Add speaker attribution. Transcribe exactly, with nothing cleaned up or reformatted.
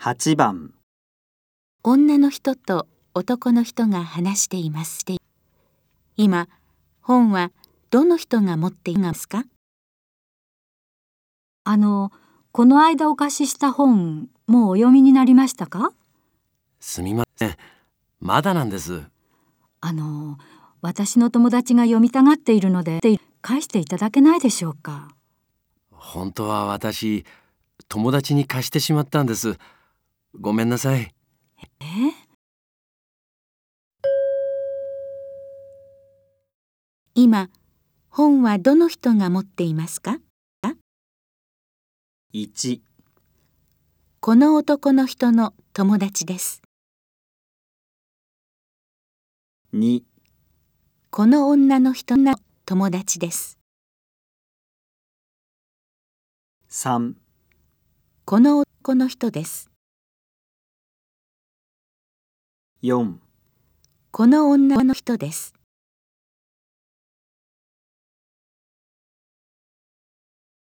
Speaker 1: はちばん。
Speaker 2: 女の人と男の人が話しています。今、本はどの人が持っていますか？
Speaker 3: あの、この間お貸しした本、もうお読みになりましたか？
Speaker 4: すみません。まだなんです。
Speaker 3: あの、私の友達が読みたがっているので、返していただけないでしょうか？
Speaker 4: 本当は私、友達に貸してしまったんです。ごめんなさい。
Speaker 3: え？
Speaker 2: 今、本はどの人が持っていますか？
Speaker 1: いち、
Speaker 2: この男の人の友達です。
Speaker 1: に、
Speaker 2: この女の人の友達です。
Speaker 1: さん、
Speaker 2: この男の人です。
Speaker 1: よん、
Speaker 2: この女の人です。